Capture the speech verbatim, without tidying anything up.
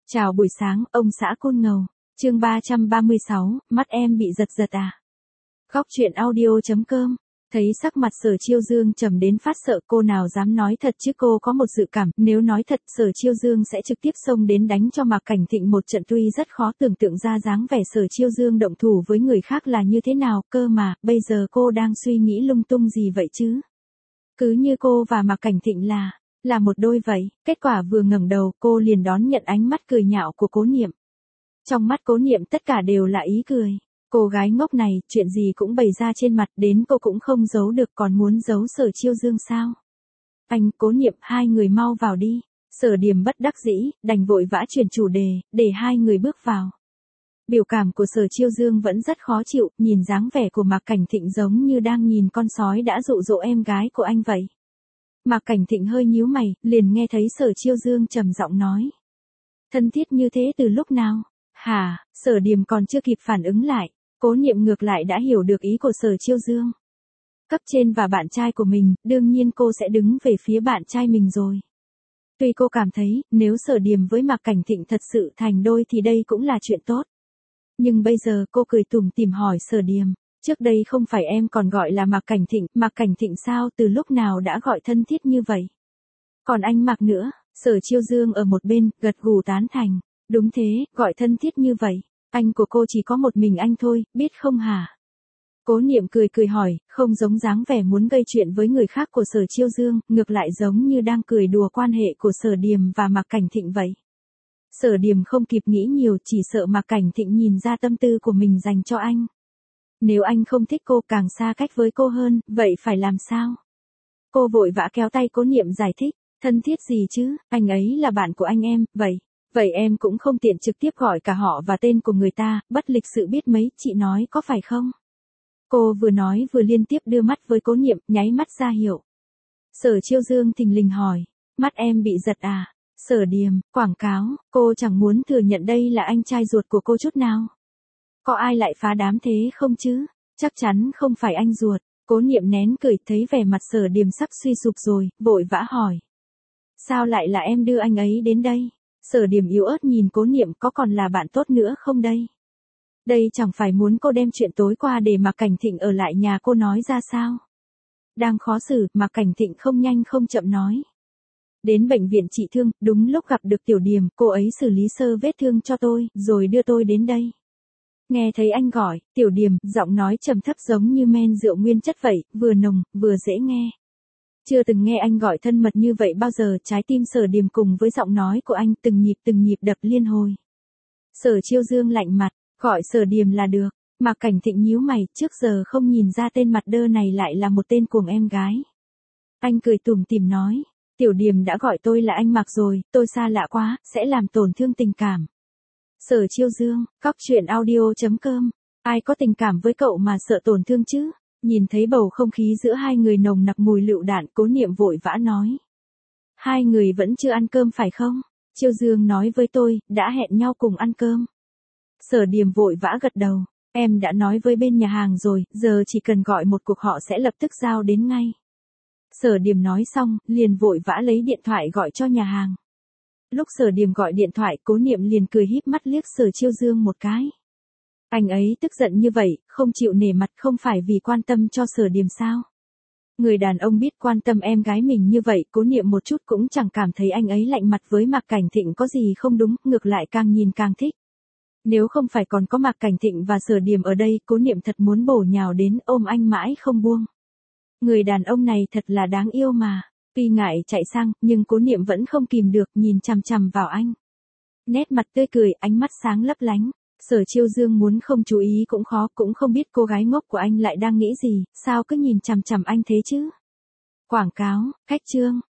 Chào buổi sáng, ông xã Côn Ngầu. Chương ba trăm ba mươi sáu, mắt em bị giật giật à? Góc truyện audio chấm com. Thấy sắc mặt Sở Chiêu Dương trầm đến phát sợ, cô nào dám nói thật chứ cô có một dự cảm, nếu nói thật Sở Chiêu Dương sẽ trực tiếp xông đến đánh cho Mạc Cảnh Thịnh một trận, tuy rất khó tưởng tượng ra dáng vẻ Sở Chiêu Dương động thủ với người khác là như thế nào, cơ mà, bây giờ cô đang suy nghĩ lung tung gì vậy chứ? Cứ như cô và Mạc Cảnh Thịnh là, là một đôi vậy, kết quả vừa ngẩng đầu cô liền đón nhận ánh mắt cười nhạo của Cố Niệm. Trong mắt Cố Niệm tất cả đều là ý cười. Cô gái ngốc này, chuyện gì cũng bày ra trên mặt, đến cô cũng không giấu được, còn muốn giấu Sở Chiêu Dương sao? Anh, Cố Niệm, hai người mau vào đi. Sở Điềm bất đắc dĩ, đành vội vã chuyển chủ đề, để hai người bước vào. Biểu cảm của Sở Chiêu Dương vẫn rất khó chịu, nhìn dáng vẻ của Mạc Cảnh Thịnh giống như đang nhìn con sói đã dụ dỗ em gái của anh vậy. Mạc Cảnh Thịnh hơi nhíu mày, liền nghe thấy Sở Chiêu Dương trầm giọng nói. Thân thiết như thế từ lúc nào? Hả? Sở Điềm còn chưa kịp phản ứng lại, Cố Niệm ngược lại đã hiểu được ý của Sở Chiêu Dương. Cấp trên và bạn trai của mình, đương nhiên cô sẽ đứng về phía bạn trai mình rồi. Tuy cô cảm thấy, nếu Sở Điềm với Mạc Cảnh Thịnh thật sự thành đôi thì đây cũng là chuyện tốt. Nhưng bây giờ cô cười tủm tỉm hỏi Sở Điềm, trước đây không phải em còn gọi là Mạc Cảnh Thịnh, Mạc Cảnh Thịnh sao, từ lúc nào đã gọi thân thiết như vậy? Còn anh Mạc nữa, Sở Chiêu Dương ở một bên, gật gù tán thành, đúng thế, gọi thân thiết như vậy, anh của cô chỉ có một mình anh thôi, biết không hả? Cố Niệm cười cười hỏi, không giống dáng vẻ muốn gây chuyện với người khác của Sở Chiêu Dương, ngược lại giống như đang cười đùa quan hệ của Sở Điềm và Mạc Cảnh Thịnh vậy. Sở Điềm không kịp nghĩ nhiều, chỉ sợ Mạc Cảnh Thịnh nhìn ra tâm tư của mình dành cho anh. Nếu anh không thích cô, càng xa cách với cô hơn, vậy phải làm sao? Cô vội vã kéo tay Cố Niệm giải thích, thân thiết gì chứ, anh ấy là bạn của anh em, vậy, vậy em cũng không tiện trực tiếp gọi cả họ và tên của người ta, bất lịch sự biết mấy, chị nói có phải không? Cô vừa nói vừa liên tiếp đưa mắt với Cố Niệm, nháy mắt ra hiệu. Sở Chiêu Dương thình lình hỏi, mắt em bị giật à? Sở Điềm, quảng cáo, cô chẳng muốn thừa nhận đây là anh trai ruột của cô chút nào. Có ai lại phá đám thế không chứ? Chắc chắn không phải anh ruột. Cố Niệm nén cười, thấy vẻ mặt Sở Điềm sắp suy sụp rồi, vội vã hỏi. Sao lại là em đưa anh ấy đến đây? Sở Điềm yếu ớt nhìn Cố Niệm, có còn là bạn tốt nữa không đây? Đây chẳng phải muốn cô đem chuyện tối qua để Mạc Cảnh Thịnh ở lại nhà cô nói ra sao? Đang khó xử, Mạc Cảnh Thịnh không nhanh không chậm nói. Đến bệnh viện trị thương, đúng lúc gặp được Tiểu Điềm, cô ấy xử lý sơ vết thương cho tôi, rồi đưa tôi đến đây. Nghe thấy anh gọi, Tiểu Điềm, giọng nói trầm thấp giống như men rượu nguyên chất vậy, vừa nồng, vừa dễ nghe. Chưa từng nghe anh gọi thân mật như vậy bao giờ, trái tim Sở Điềm cùng với giọng nói của anh từng nhịp từng nhịp đập liên hồi. Sở Chiêu Dương lạnh mặt, gọi Sở Điềm là được. Mạc Cảnh Thịnh nhíu mày, trước giờ không nhìn ra tên mặt đơ này lại là một tên cuồng em gái. Anh cười tủm tỉm nói, Tiểu Điềm đã gọi tôi là anh Mạc rồi, tôi xa lạ quá, sẽ làm tổn thương tình cảm. Sở Chiêu Dương, góc truyện audio chấm com, ai có tình cảm với cậu mà sợ tổn thương chứ? Nhìn thấy bầu không khí giữa hai người nồng nặc mùi lựu đạn, Cố Niệm vội vã nói. Hai người vẫn chưa ăn cơm phải không? Chiêu Dương nói với tôi, đã hẹn nhau cùng ăn cơm. Sở Điềm vội vã gật đầu, em đã nói với bên nhà hàng rồi, giờ chỉ cần gọi một cuộc họ sẽ lập tức giao đến ngay. Sở Điềm nói xong, liền vội vã lấy điện thoại gọi cho nhà hàng. Lúc Sở Điềm gọi điện thoại, Cố Niệm liền cười híp mắt liếc Sở Chiêu Dương một cái. Anh ấy tức giận như vậy, không chịu nể mặt, không phải vì quan tâm cho Sở Điềm sao? Người đàn ông biết quan tâm em gái mình như vậy, Cố Niệm một chút cũng chẳng cảm thấy anh ấy lạnh mặt với Mạc Cảnh Thịnh có gì không đúng, ngược lại càng nhìn càng thích. Nếu không phải còn có Mạc Cảnh Thịnh và Sở Điềm ở đây, Cố Niệm thật muốn bổ nhào đến ôm anh mãi không buông. Người đàn ông này thật là đáng yêu mà. Tuy ngại chạy sang, nhưng Cố Niệm vẫn không kìm được, nhìn chằm chằm vào anh. Nét mặt tươi cười, ánh mắt sáng lấp lánh. Sở Chiêu Dương muốn không chú ý cũng khó, cũng không biết cô gái ngốc của anh lại đang nghĩ gì, sao cứ nhìn chằm chằm anh thế chứ? Quảng cáo, khách trương,